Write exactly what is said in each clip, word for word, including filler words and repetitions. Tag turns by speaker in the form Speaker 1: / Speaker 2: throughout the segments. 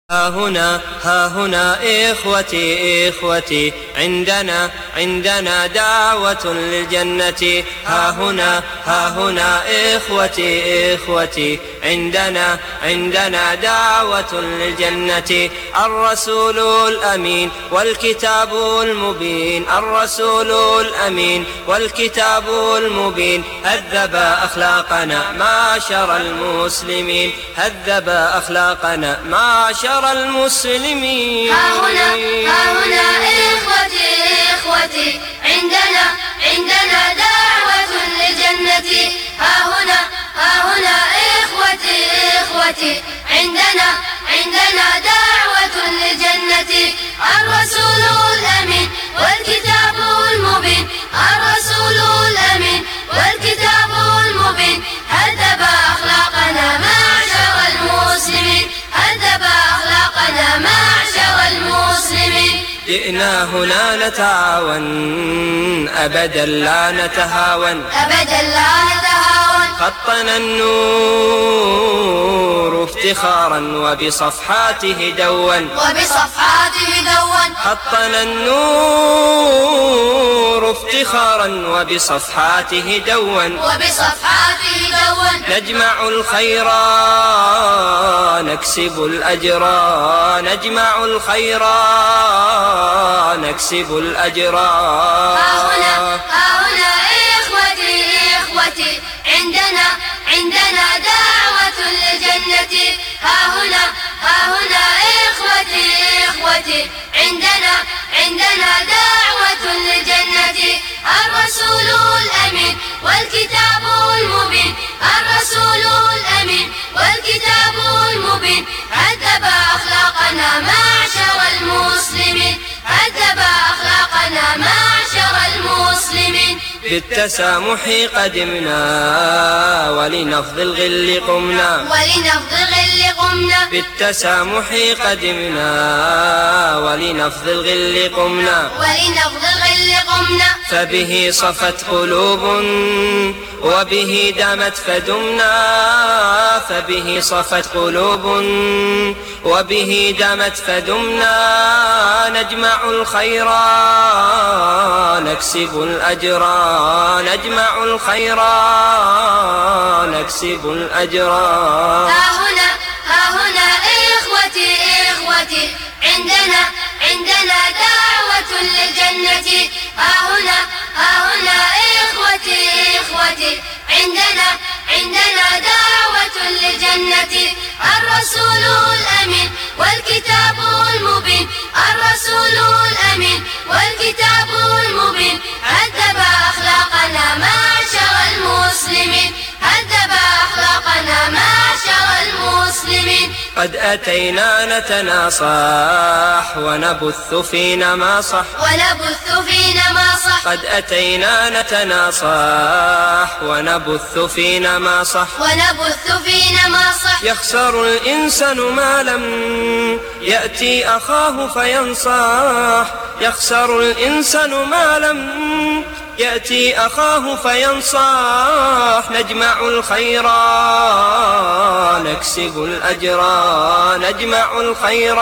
Speaker 1: ها هنا ها هنا إخوتي إخوتي عندنا عندنا دعوة للجنة. ها هنا ها هنا إخوتي إخوتي عندنا عندنا دعوة للجنة. الرسول الأمين والكتاب المبين، الرسول الأمين والكتاب المبين هذب أخلاقنا معشر المسلمين، هذب أخلاقنا معشر المسلمين.
Speaker 2: ها هنا ها هنا إخوتي إخوتي عندنا عندنا دعوة للجنة. ها هنا ها هنا إخوتي إخوتي عندنا عندنا دعوة للجنة. الرسول الأمين والكتاب المبين، الرسول الأمين والكتاب المبين هذب أخلاقنا معشر المسلمين، هذب أخلاقنا معشر المسلمين.
Speaker 1: جئنا هنا نتعاون أبدا لا نتهاون،
Speaker 2: أبدا لا نتهاون.
Speaker 1: خطنا النور افتخارا وبصفحاته دون،
Speaker 2: وبصفحاته دون.
Speaker 1: خطنا النور افتخارا وبصفحاته دون،
Speaker 2: وبصفحاته دون.
Speaker 1: نجمع الخير نكسب الأجر، نجمع الخير نكسب الأجر.
Speaker 2: ها هنا ها هنا إخوتي إخوتي عندنا عندنا دعوة للجنة. ها هنا ها هنا إخوتي إخوتي عندنا عندنا دعوة للجنة. الرسول الأمين والكتاب المبين، الرسول الأمين والكتاب المبين هذب أخلاقنا معشر المسلمين، هذب أخلاقنا معشر المسلمين.
Speaker 1: بالتسامح قدمنا ولنفض الغل قمنا،
Speaker 2: ولنفض الغل قمنا.
Speaker 1: بالتسامح قدمنا ولنفض الغل قمنا،
Speaker 2: ولنفض الغل قمنا.
Speaker 1: فبه صفت قلوب وبه دامت فدمنا، فبه صفت قلوب وبه دامت فدمنا. نجمع الخير نكسب الأجر، نجمع الخير نكسب الأجر.
Speaker 2: ها هنا ها هنا إخوتي إخوتي عندنا عندنا دعوة للجنة. ها هنا ها هنا إخوتي إخوتي عندنا عندنا دعوة للجنة. الرسول الأمين والكتاب المبين، الرسول الأمين والكتاب المبين هذب أخلاقنا معشر المسلمين، هذب أخلاقنا معشر المسلمين.
Speaker 1: قد أتينا نتناصح ونبث فينا ما صح،
Speaker 2: ونبث فينا ما صح.
Speaker 1: قد أتينا نتناصح ونبث فينا ما صح،
Speaker 2: ونبث فينا ما صح.
Speaker 1: يخسر الإنسان ما لم يأتي أخاه فينصح، يخسر الإنسان ما لم يأتي أخاه فينصح. نجمع الخير نكسب الأجر، نجمع الخير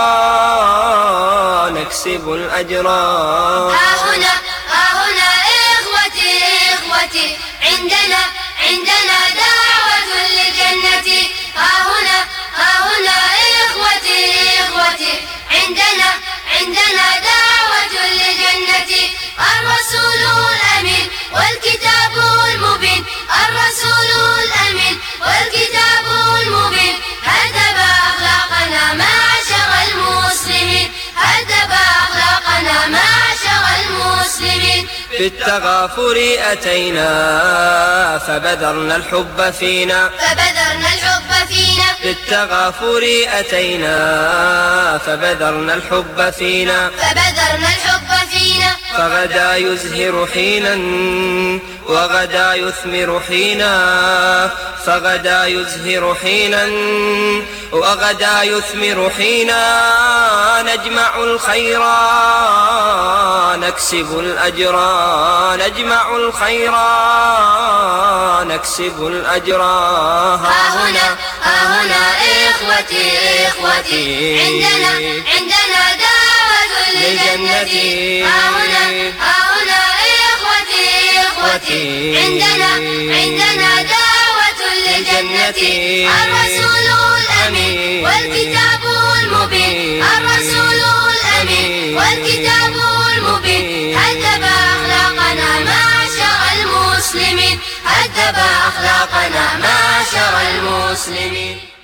Speaker 1: نكسب الأجر.
Speaker 2: ها هنا ها هنا إخوتي إخوتي عندنا عندنا دعوة للجنة. ها هنا ها هنا إخوتي إخوتي عندنا عندنا دعوة للجنة. الرسول الأمين والكتاب المبين، الرسول الأمين والكتاب المبين هذب أخلاقنا معشر المسلمين، هذب أخلاقنا معشر المسلمين.
Speaker 1: بالتغافر أتينا فبذرنا الحب فينا،
Speaker 2: فبذرنا الحب فينا.
Speaker 1: بالتغافر أتينا فبذرنا الحب فينا،
Speaker 2: فبذرنا الحب فينا.
Speaker 1: فغدا يزهر حينا وغدا يثمر حينا فغدا يزهر حينا وغدا يثمر حينا نجمع الخير نكسب الأجر نجمع الخير نكسب الأجر.
Speaker 2: ها هنا ها هنا إخوتي إخوتي عندنا عندنا دعوة للجنة. ها هنا ها هنا إخوتي إخوتي عندنا عندنا دعوة للجنة. الرسول الأمين والكتاب المبين الرسول الأمين والكتاب المبين هذب أخلاقنا معشر المسلمين هذب أخلاقنا معشر المسلمين.